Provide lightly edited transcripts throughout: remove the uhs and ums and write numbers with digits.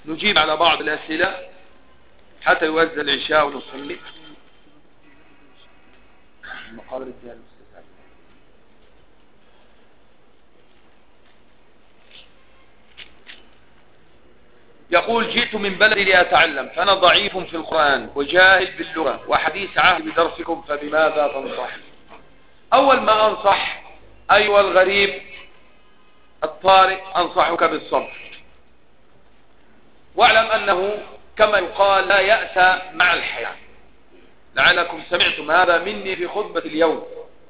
نجيب على بعض الأسئلة حتى يؤذن العشاء ونصلي. مقابل الديان المستساعد. يقول جئت من بلدي لأتعلم فأنا ضعيف في القرآن وجاهل باللغة وحديث عهد بدرسكم فبماذا تنصح؟ أول ما أنصح أيها الغريب الطارئ أنصحك بالصبر، واعلم أنه كما يقال لا يأس مع الحياة. لعلكم سمعتم هذا مني في خطبة اليوم.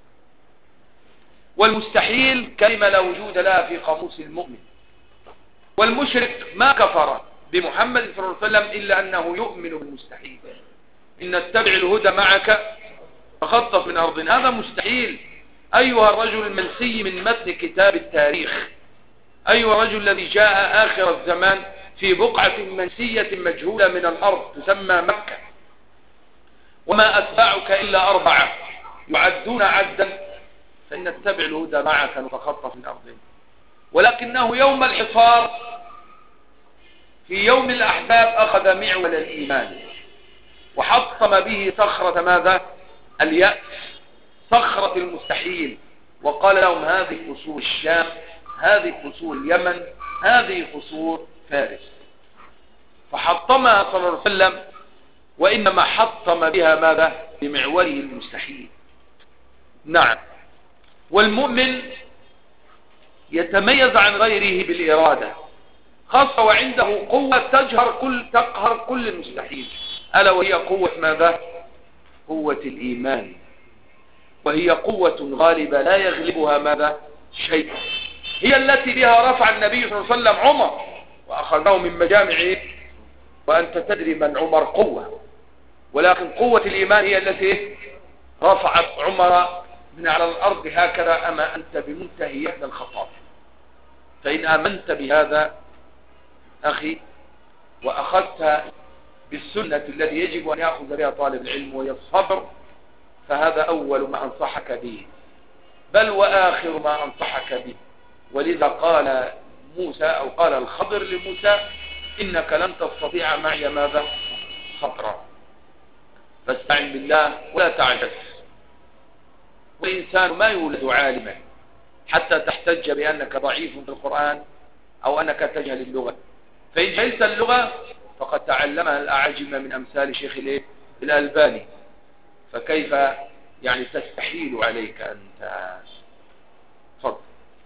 والمستحيل كلمة لا وجود لها في قاموس المؤمن. والمشرك ما كفر بمحمد صلى الله عليه وسلم إلا أنه يؤمن بالمستحيل. إن اتبع الهدى معك فخطف من أرض، هذا مستحيل. أيها الرجل المنسي من متن كتاب التاريخ، أيها الرجل الذي جاء آخر الزمان في بقعة منسية مجهولة من الأرض تسمى مكة، وما أتبعك إلا 4 يعدون عدا، فإن اتبع الهدى معك نتخطف من أرضهم. ولكنه يوم الحصار في يوم الأحزاب أخذ معول الإيمان وحطم به صخرة ماذا؟ اليأس، صخرة المستحيل، وقال لهم هذه قصور الشام، هذه قصور اليمن، هذه قصور فارس. فحطمها صلى الله عليه وسلم، وإنما حطم بها ماذا؟ بمعوله المستحيل. نعم. والمؤمن يتميز عن غيره بالإرادة، خاصة وعنده قوة تقهر كل المستحيل، ألا وهي قوة ماذا؟ قوة الإيمان، وهي قوة غالبة لا يغلبها ماذا؟ شيء. هي التي بها رفع النبي صلى الله عليه وسلم عمر وأخذه من مجامعه، وأنت تدري من عمر قوة، ولكن قوة الإيمان هي التي رفعت عمر من على الأرض هكذا. أما أنت بمنتهى يد الخطاب. فإن آمنت بهذا أخي وأخذت بالسنة الذي يجب أن يأخذ بها طالب العلم وهي الصبر، فهذا أول ما أنصحك به، بل وآخر ما أنصحك به. ولذا قال موسى أو قال الخضر لموسى إنك لن تستطيع معي ماذا؟ صبرا. فاستعن بالله ولا تعجز. والإنسان ما يولد عالما حتى تحتج بأنك ضعيف في القرآن أو أنك تجهل اللغة. فإن جهلت اللغة فقد تعلمها الأعاجم من أمثال شيخ الألباني، فكيف يعني تستحيل عليك أنت؟ تفضل.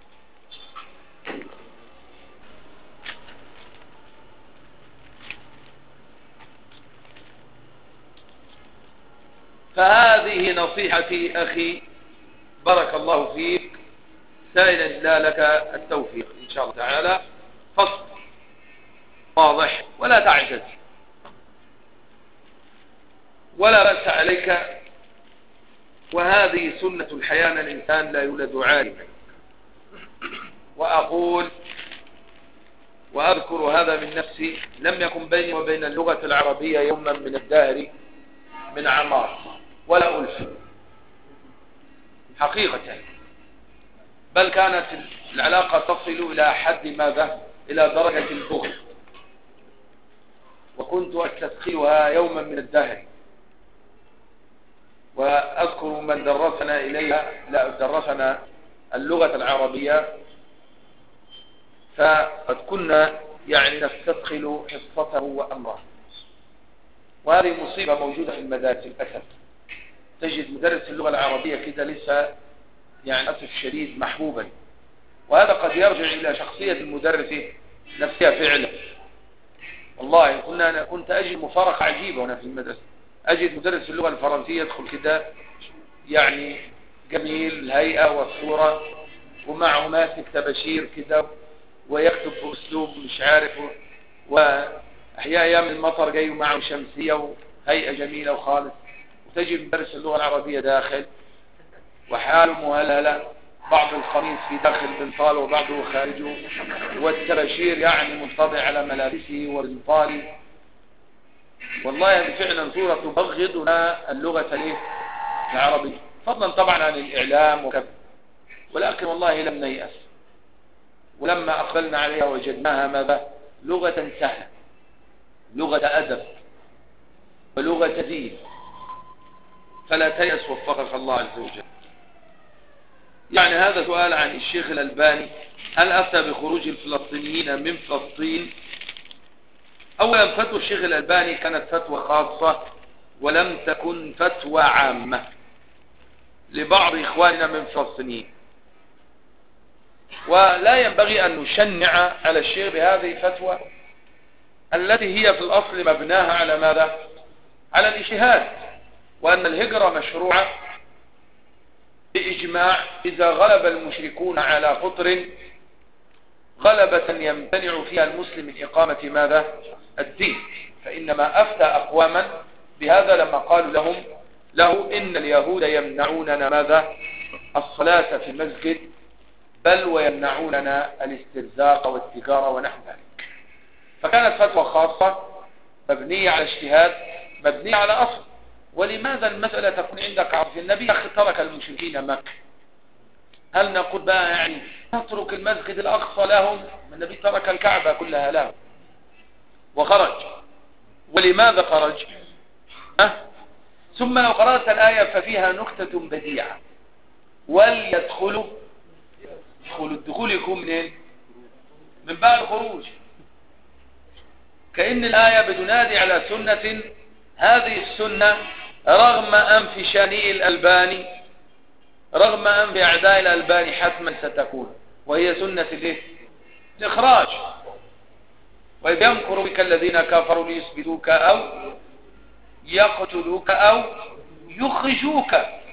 فهذه نصيحتي أخي، بارك الله فيك، سائلا الله لك التوفيق إن شاء الله تعالى. فصل واضح ولا تعجز ولا بأس عليك. وهذه سنة الحياة، أن الإنسان لا يولد عالما. وأقول وأذكر هذا من نفسي، لم يكن بيني وبين اللغة العربية يوما من الدهر من عمار ولا ألف حقيقة، بل كانت العلاقة تصل إلى حد ماذا؟ إلى درجة البغض، وكنت أستثقلها يوما من الدهر. وأذكر من درسنا إليها، لا درسنا اللغة العربية، فقد كنا يعني نستثقل حصته وأمره. وهذه مصيبة موجودة في المدارس للأسف. تجد مدرس اللغة العربية كده لسه يعني أسف شديد محبوبا، وهذا قد يرجع إلى شخصية المدرس نفسها فعلا. والله كنت أجد مفارقة عجيبة هنا في المدرسة. أجد مدرس اللغة الفرنسية يدخل كده يعني جميل الهيئة والصورة، ومعه ماسك تباشير كده ويكتب بأسلوب مش عارف، وأحياء أيام المطر جاي معه شمسية وهيئة جميلة وخالص. وتجد مدرس اللغة العربية داخل وحاله مهلهلة، بعض القميص في داخل بنطال وبعضه خارجه، والتباشير يعني منطبع على ملابسه وبنطالي. والله هذه فعلا صورة تبغضنا اللغة العربية، فضلا طبعا عن الإعلام وكذا. ولكن والله لم نيأس، ولما أقبلنا عليها وجدناها ماذا؟ لغة سهلة لغة أدب ولغة دين، فلا تيأس وفقك الله عز وجل. يعني هذا سؤال عن الشيخ الألباني، هل أفتى بخروج الفلسطينيين من فلسطين؟ أولا فتوى الشيخ الألباني كانت فتوى خاصة ولم تكن فتوى عامة لبعض إخواننا من فلسطين، ولا ينبغي أن نشنع على الشيخ بهذه الفتوى التي هي في الأصل مبناها على ماذا؟ على الاجتهاد، وأن الهجرة مشروعة بإجماع إذا غلب المشركون على قطر غلبة يمتنع فيها المسلم من إقامة ماذا؟ الدين. فإنما أفتى أقواما بهذا لما قالوا له إن اليهود يمنعوننا ماذا؟ الصلاة في المسجد، بل ويمنعوننا الاسترزاق والتجارة ونحو ذلك. فكانت فتوى خاصة مبنية على اجتهاد، مبنية على أصل. ولماذا المسألة تكون عندك عرض؟ النبي ترك المشركين مكة، هل نقول بقى يعني نترك المسجد الأقصى لهم؟ النبي ترك الكعبة كلها لهم وخرج. ولماذا خرج؟ ثم لو قرأت الآية ففيها نكتة بديعة، وليدخلوا الدخول يكون منين؟ من بعد الخروج. كأن الآية بتنادي على سنة، هذه السنة رغم أنف شانئ الألباني، رغم أنف أعداء الألباني حتما ستكون، وهي سنة الإخراج. وإذ يمكر بك الذين كفروا ليثبتوك أو يقتلوك أو يخرجوك.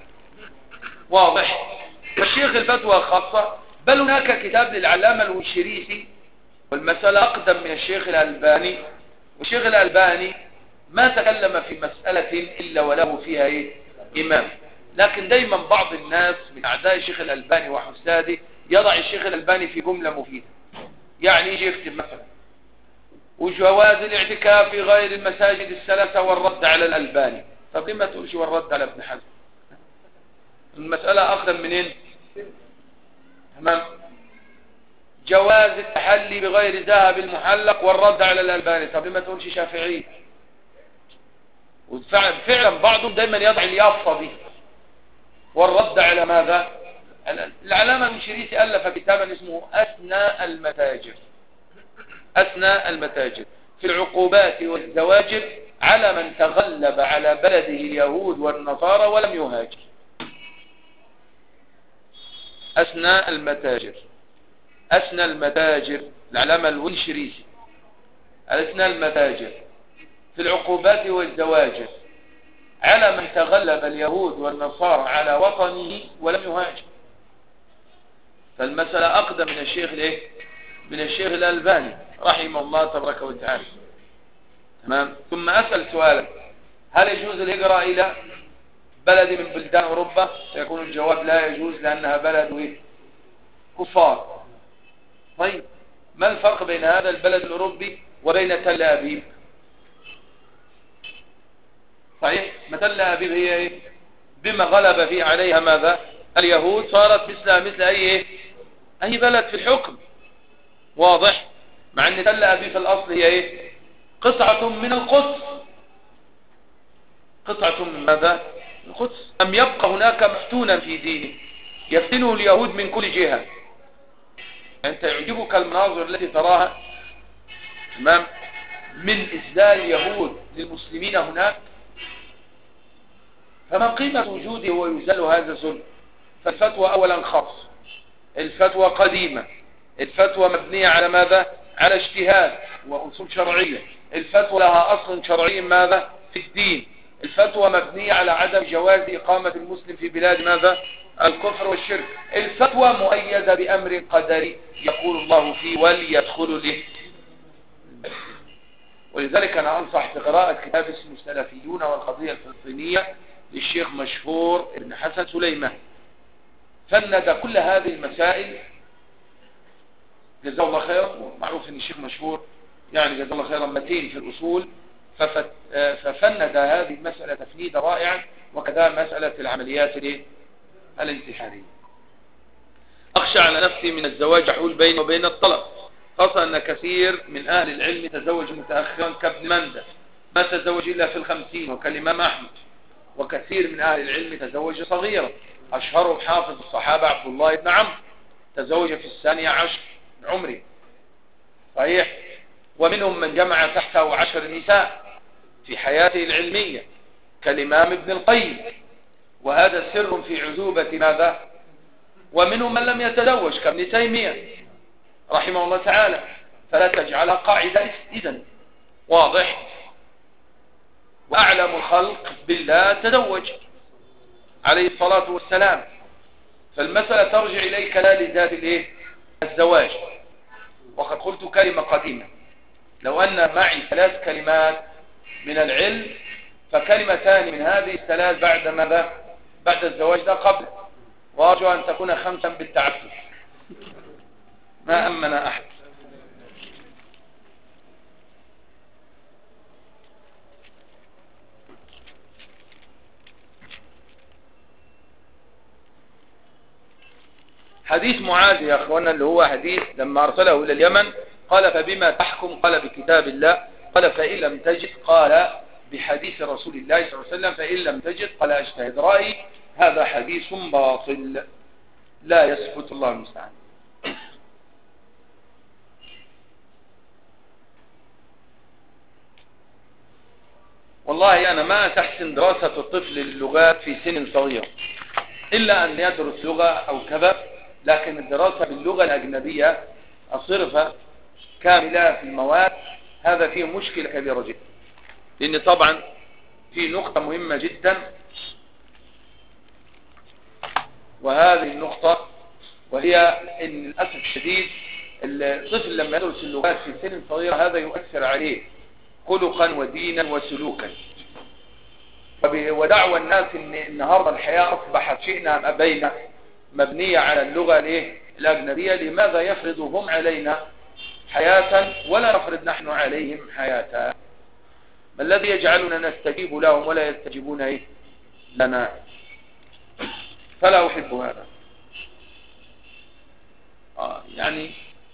واضح؟ والشيخ الفتوى خاصة، بل هناك كتاب للعلامة الوشريسي والمسألة أقدم من الشيخ الألباني، والشيخ الألباني ما تكلم في مسألة إلا وله فيها إمام. لكن دايما بعض الناس من أعداء الشيخ الألباني وحساده يضع الشيخ الألباني في جملة مفيدة، يعني يجي يكتب مثلا وجواز الاعتكاف في غير المساجد الثلاثة والرد على الألباني. طب لما تقولش والرد على ابن حزم؟ المسألة أقدم منين؟ تمام. جواز التحلي بغير ذهب المحلق والرد على الألباني. طب لما تقولش شافعي؟ وفعلا بعضهم دايما يضع اليافطة دي والرد على ماذا؟ العلامة المشريسي ألف كتابا اسمه أثناء المتاجر، أثناء المتاجر في العقوبات والزواجر على من تغلب على بلده اليهود والنصارى ولم يهاجر. أثناء المتاجر، أثناء المتاجر، العلامة الونشريسي، أثناء المتاجر في العقوبات والزواجر على من تغلب اليهود والنصارى على وطنه ولم يهاجر. فالمسألة أقدم من الشيخ من الشيخ الألباني رحمه الله تبارك وتعالى. تمام. ثم أسأل سؤالا، هل يجوز الهجرة إلى بلد من بلدان أوروبا؟ سيكون الجواب لا يجوز، لأنها بلد كفار. طيب ما الفرق بين هذا البلد الأوروبي وبين تل أبيب؟ صحيح، ما تل أبيب هي بما غلب فيه عليها ماذا؟ اليهود، صارت مثل أي بلد في الحكم. واضح؟ مع أن تل أبيب في الأصل هي قطعة من القدس، قطعة من ماذا؟ القدس. أم يبقى هناك مفتونا في دينه يفتنه اليهود من كل جهة؟ أنت يعجبك المناظر التي تراها تمام من إذلال اليهود للمسلمين هناك؟ فما قيمة وجوده ويزال هذا الظلم؟ فالفتوى أولا خاص، الفتوى قديمة، الفتوى مبنية على ماذا؟ على اجتهاد وأصول شرعية، الفتوى لها أصل شرعي ماذا؟ في الدين. الفتوى مبنية على عدم جواز إقامة المسلم في بلاد ماذا؟ الكفر والشرك. الفتوى مؤيدة بأمر قدري يقول الله فيه وليدخلوا له. ولذلك أنا أنصح بقراءة كتاب اسمه السلفيون والقضية الفلسطينية للشيخ مشهور ابن حسن سليمان، فند كل هذه المسائل جزاه الله خيرا. معروف ان الشيخ مشهور يعني جزاه الله خيرا متين في الأصول، ففند هذه المسألة تفنيدا رائعا، وكذا مسألة العمليات الانتحارية. أخشى على نفسي من الزواج حول بيني وبين الطلب، خاصة أن كثير من أهل العلم تزوج متأخرا كابن مندى ما تزوج إلا في 50، وكالإمام أحمد. وكثير من أهل العلم تزوج صغيرا، أشهرهم حافظ الصحابة عبد الله بن عمرو تزوج في 12 من عمره، صحيح. ومنهم من جمع تحته 10 نساء في حياته العلمية كالإمام ابن القيم، وهذا سر في عذوبة ماذا. ومنهم من لم يتزوج كابن تيمية رحمه الله تعالى. فلا تجعلها قاعدة إذن، واضح. وأعلم الخلق بالله تزوج عليه الصلاة والسلام. فالمسألة ترجع إليك لا لذات الزواج. وقد قلت كلمة قديمة، لو أن معي 3 كلمات من العلم فكلمتان من هذه ال3 بعد ماذا؟ بعد الزواج ده قبل، وأرجو أن تكون 5 بالتعبد، ما أمن أحد. حديث معاذ يا أخوانا اللي هو حديث لما أرسله إلى اليمن قال فبما تحكم؟ قال بكتاب الله. قال فإن لم تجد قال بحديث رسول الله صلى الله عليه وسلم. فإن لم تجد قال اجتهد رأيي. هذا حديث باطل لا يثبت، الله المستعان. والله أنا ما تحسن دراسة الطفل اللغات في سن صغير إلا أن يدرس لغة أو كذا، لكن الدراسة باللغة الأجنبية الصرفة كاملة في المواد هذا فيه مشكلة كبيرة جدا. لأن طبعا في نقطة مهمة جدا، وهذه النقطة وهي أن للأسف الشديد الطفل لما يدرس اللغات في سن صغيرة هذا يؤثر عليه خلقا ودينا وسلوكا. ودعوى الناس ان النهارده الحياة اصبحت شئنا ام ابينا مبنية على اللغة الاجنبية. لماذا يفرض هم علينا حياة ولا نفرض نحن عليهم حياة؟ ما الذي يجعلنا نستجيب لهم ولا يستجيبون لنا؟ فلا احب هذا. يعني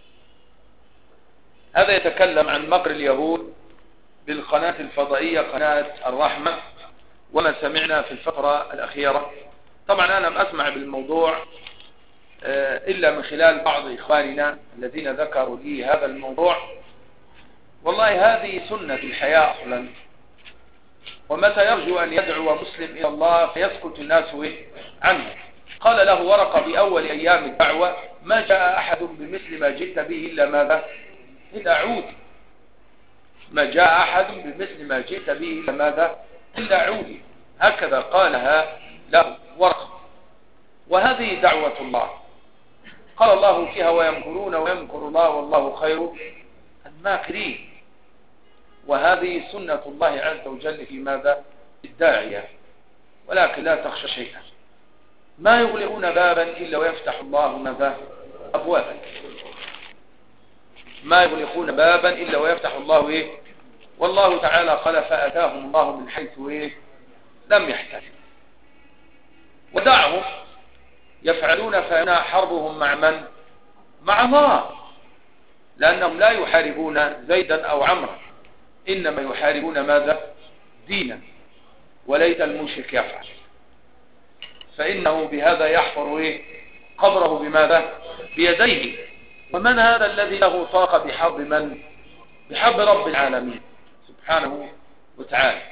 هذا يتكلم عن مكر اليهود بالقناة الفضائية قناة الرحمة وما سمعنا في الفترة الأخيرة. طبعا أنا لم أسمع بالموضوع إلا من خلال بعض إخواننا الذين ذكروا لي هذا الموضوع. والله هذه سنة الحياة أصلا، ومتى يرجو أن يدعو مسلم إلى الله فيسكت الناس عنه. قال له ورقة بأول أيام الدعوة ما جاء أحد بمثل ما جئت به إلا ماذا؟ إلا عود. ما جاء أحد بمثل ما جئت به إلا ماذا؟ إلا عودي. هكذا قالها له ورقة. وهذه دعوة الله قال الله فيها ويمكرون ويمكر الله والله خير الماكرين. وهذه سنة الله عز وجل في ماذا؟ الداعية. ولكن لا تخشى شيئا، ما يغلقون بابا إلا ويفتح الله ماذا؟ أبوابا. ما يغلقون بابا إلا ويفتح الله والله تعالى قال فأتاهم الله من حيث لم يحتسب. ودعهم يفعلون فإن حربهم مع من؟ مع الله، لأنهم لا يحاربون زيدا أو عمرا، إنما يحاربون ماذا؟ دينا. وليت المشرك يفعل، فإنه بهذا يحفر قبره بماذا؟ بيديه. ومن هذا الذي له طاقة بحرب من؟ بحرب رب العالمين سبحانه وتعالى.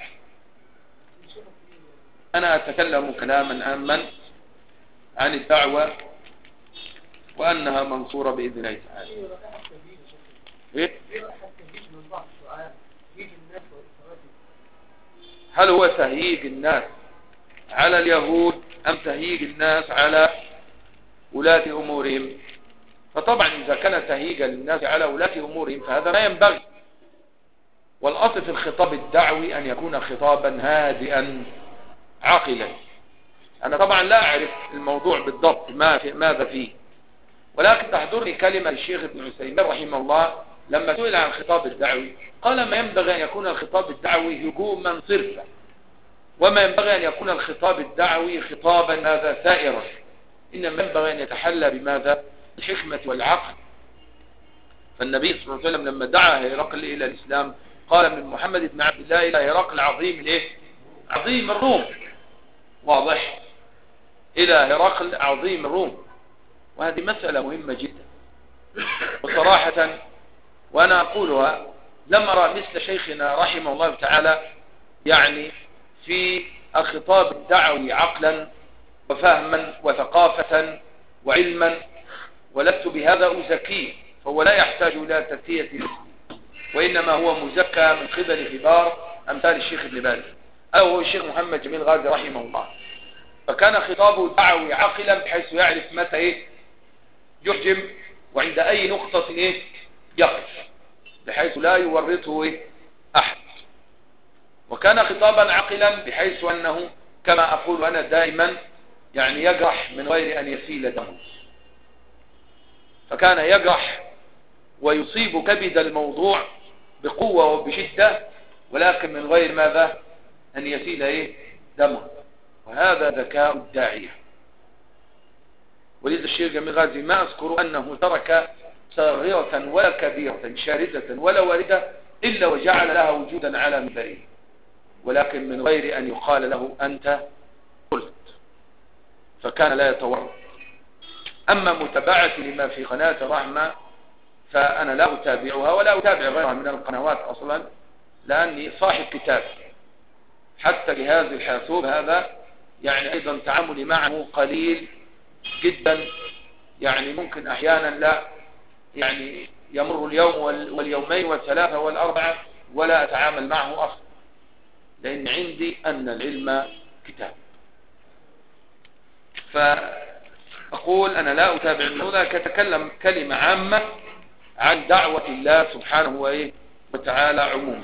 أنا أتكلم كلاما عاما عن الدعوة وأنها منصورة بإذن الله تعالى. هل هو تهييج الناس على اليهود أم تهييج الناس على ولاة أمورهم؟ فطبعا إذا كان تهييجا للناس على ولاة أمورهم فهذا ما ينبغي. والأصل في الخطاب الدعوي أن يكون خطابا هادئا عاقلا. أنا طبعا لا أعرف الموضوع بالضبط ماذا فيه، ولكن تحضرني كلمة الشيخ ابن عثيمين رحمه الله لما سئل عن الخطاب الدعوي قال ما ينبغي أن يكون الخطاب الدعوي هجوما صرفا، وما ينبغي أن يكون الخطاب الدعوي خطابا ماذا ثائرا، إنما ينبغي أن يتحلى بماذا؟ الحكمة والعقل. فالنبي صلى الله عليه وسلم لما دعا هرقل إلى الإسلام قال من محمد بن عبد الله إلى هرقل عظيم الإيه؟ عظيم الروم. واضح؟ إلى هرقل عظيم الروم. وهذه مسألة مهمة جدا، وصراحة وأنا أقولها لم أرى مثل شيخنا رحمه الله تعالى يعني في الخطاب الدعوي عقلا وفهما وثقافة وعلما، ولست بهذا أزكيه، فهو لا يحتاج إلى تزكية نفسه، وإنما هو مزكى من قبل كبار أمثال الشيخ ابن باز أو هو الشيخ محمد جميل غازي رحمه الله. فكان خطابه دعوي عقلا بحيث يعرف متى يحجم وعند أي نقطة يقف، بحيث لا يورطه أحد. وكان خطابا عقلا بحيث أنه كما أقول أنا دائما يعني يجرح من غير أن يسيل دمه، فكان يجرح ويصيب كبد الموضوع بقوة وبشدة، ولكن من غير ماذا أن يسيل دمه. وهذا ذكاء الداعية. ولذا الشيخ جميل غازي ما أذكر أنه ترك صغيرة ولا كبيرة شاردة ولا واردة إلا وجعل لها وجودا على منبره، ولكن من غير أن يقال له أنت قلت، فكان لا يتورط. أما متابعتي لما في قناة رحمة فأنا لا أتابعها ولا أتابع غيرها من القنوات أصلا، لأني صاحب كتاب. حتى جهاز الحاسوب هذا يعني أيضا تعاملي معه قليل جدا، يعني ممكن أحيانا لا يعني يمر اليوم واليومين والثلاثة والأربعة ولا أتعامل معه أصلا، لأن عندي أن العلم كتاب. فأقول أنا لا أتابع الموضوع، كتكلم كلمة عامة عن دعوة الله سبحانه وتعالى عموما.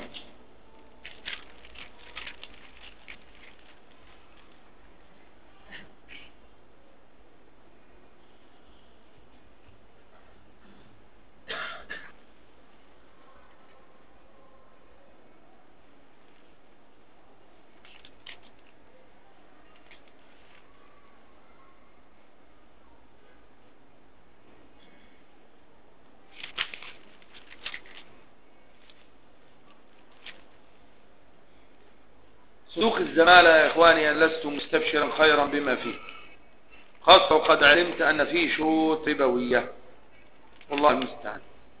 سلوك الزمالة يا إخواني أن لست مستبشرا خيرا بما فيه، خاصة وقد علمت أن فيه شروط ربوية، والله المستعان.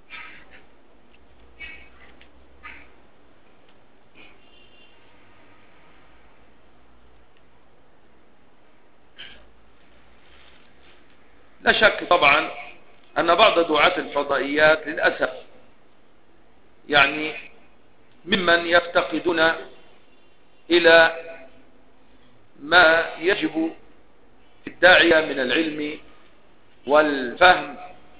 لا شك طبعا أن بعض دعاة الفضائيات للأسف يعني ممن يفتقدون إلى ما يجب في الداعية من العلم والفهم،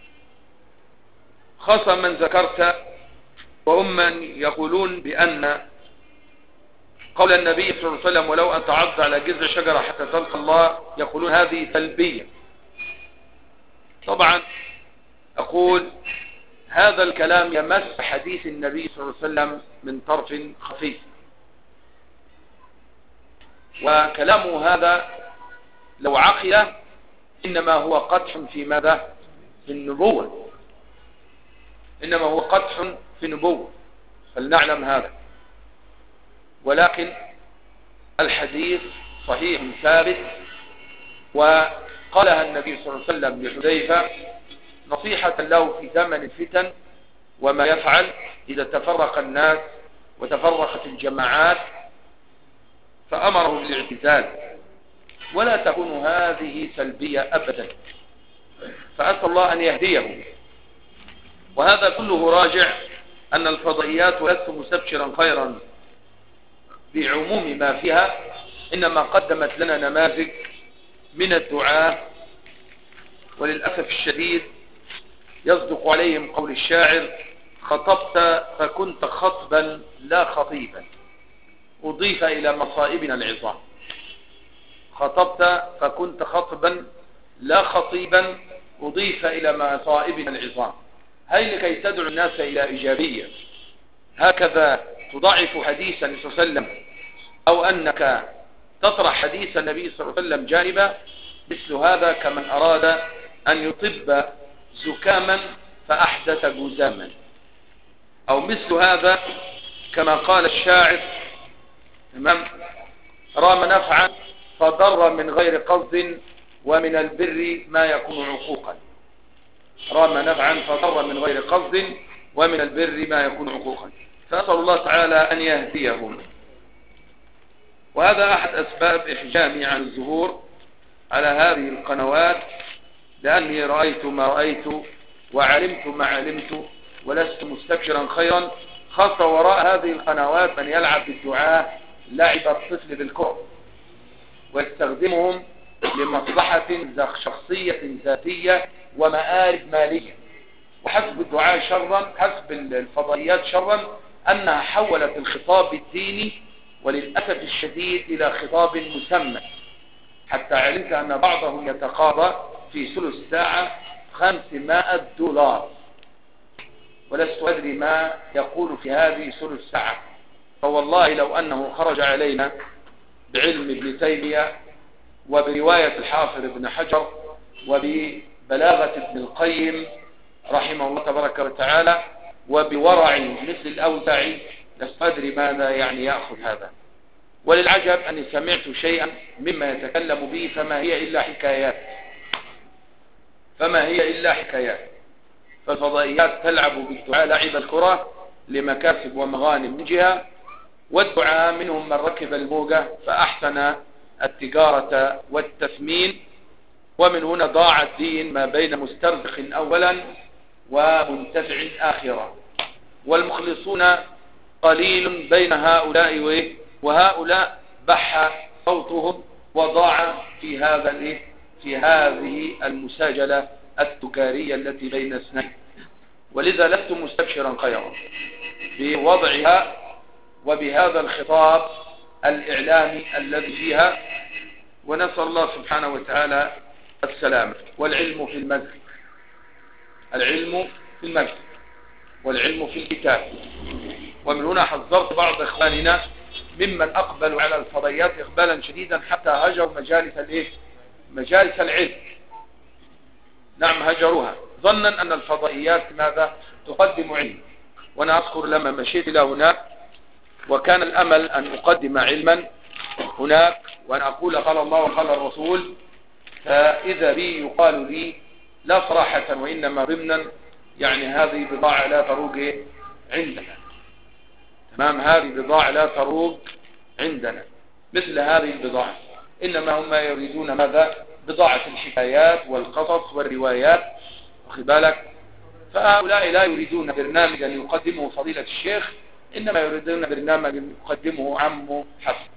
خاصة من ذكرت، وهم من يقولون بأن قول النبي صلى الله عليه وسلم ولو أن تعض على جذع شجرة حتى تلقى الله، يقولون هذه سلبية. طبعا أقول هذا الكلام يمس حديث النبي صلى الله عليه وسلم من طرف خفيف، وكلامه هذا لو عقل إنما هو قدح في ماذا؟ في النبوة، إنما هو قدح في النبوة، فلنعلم هذا. ولكن الحديث صحيح ثابت، وقالها النبي صلى الله عليه وسلم لحذيفة نصيحة له في زمن الفتن وما يفعل إذا تفرق الناس وتفرقت الجماعات، فأمره بالاعتزال، ولا تكون هذه سلبية أبدا، فأسأل الله أن يهديه. وهذا كله راجع أن الفضائيات ولست مستبشرا خيرا بعموم ما فيها، إنما قدمت لنا نماذج من الدعاة، وللأسف الشديد يصدق عليهم قول الشاعر خطبت فكنت خطبا لا خطيبا أضيف إلى مصائبنا العظام. خطبت فكنت خطبا لا خطيبا أضيف إلى مصائبنا العظام. هاي لكي تدعو الناس إلى إيجابية، هكذا تضعف حديث النبي صلى الله عليه وسلم، أو أنك تطرح حديث النبي صلى الله عليه وسلم جانبا، مثل هذا كمن أراد أن يطب زكاما فأحدث جزاما، أو مثل هذا كما قال الشاعر تمام رام نفعا فضر من غير قصد ومن البر ما يكون عقوقا. رام نفعا فضر من غير قصد ومن البر ما يكون عقوقا. فأسأل الله تعالى أن يهديهم. وهذا أحد أسباب إحجامي عن الظهور على هذه القنوات، لأني رأيت ما رأيت وعلمت ما علمت ولست مستبشرا خيرا، خاصة وراء هذه القنوات من يلعب بالدعاء لعب الطفل بالكرة ويستخدمهم لمصلحة شخصية ذاتية ومآرب مالية. وحسب الدعاء شرا، حسب الفضائيات شرا، أنها حولت الخطاب الديني وللأسف الشديد إلى خطاب مسمى، حتى علمت أن بعضهم يتقاضى في ثلث ساعة $500، ولست أدري ما يقول في هذه ثلث ساعة. فوالله لو أنه خرج علينا بعلم ابن تيمية وبرواية الحافظ ابن حجر وببلاغة ابن القيم رحمه الله تبارك وتعالى وبورع مثل الأوزاعي، لست أدري ماذا يعني يأخذ هذا. وللعجب أني سمعت شيئا مما يتكلم به فما هي إلا حكايات، فما هي إلا حكايات. فالفضائيات تلعب بالدعاء لعب الكرة لمكاسب ومغانم من جهة، والدعاء منهم من ركب الموجة فأحسن التجارة والتثمين، ومن هنا ضاع الدين ما بين مسترزق أولا ومنتفع آخرا. والمخلصون قليل بين هؤلاء وهؤلاء بح صوتهم وضاع في هذه المساجلة التجارية التي بين اثنين. ولذا لست مستبشرا خيرا بوضعها وبهذا الخطاب الإعلامي الذي فيها، ونسأل الله سبحانه وتعالى السلامة. والعلم في المسجد، العلم في المسجد والعلم في الكتاب. ومن هنا حذرت بعض إخواننا ممن أقبلوا على الفضائيات إقبالا شديدا حتى هجروا مجالس العلم. نعم هجروها ظنا أن الفضائيات ماذا تقدم علم. وأنا أذكر لما مشيت إلى هناك وكان الأمل أن أقدم علما هناك وأن أقول قال الله وقال الرسول، فإذا بي يقال لي لا صراحة وإنما ضمنا يعني هذه بضاعة لا تروج عندنا. تمام، هذه بضاعة لا تروج عندنا مثل هذه البضاعة، إنما هم يريدون ماذا؟ بضاعة الحكايات والقصص والروايات، واخد بالك؟ فهؤلاء لا يريدون برنامجا يقدمه فضيلة الشيخ، إنما يريدون برنامج يقدمه عمه حسن.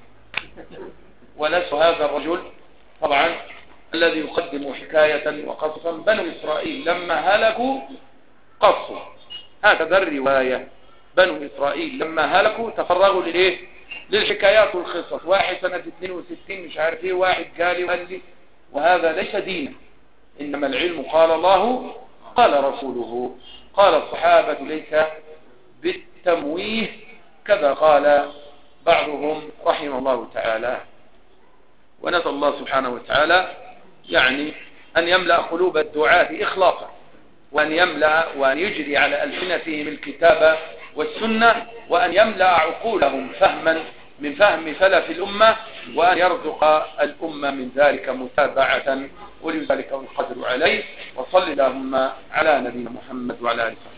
ولست هذا الرجل طبعا الذي يقدم حكاية وقصصا. بنو إسرائيل لما هلكوا قصوا، هكذا الرواية. بنو إسرائيل لما هلكوا تفرغوا للحكايات والقصص. واحد سنة 62 مش عارف ايه، واحد قال لي، وهذا ليس دين. إنما العلم قال الله قال رسوله قال الصحابة، ليس بالتمويه كذا قال بعضهم رحمه الله تعالى. ونسأل الله سبحانه وتعالى يعني أن يملأ قلوب الدعاة إخلاصا، وأن يملأ وأن يجري على ألسنتهم الكتاب والسنة، وأن يملأ عقولهم فهما من فهم سلف الأمة، وأن يرزق الأمة من ذلك متابعة، ولذلك القدر عليه. وصل اللهم على نبينا محمد وعلى آله وصحبه.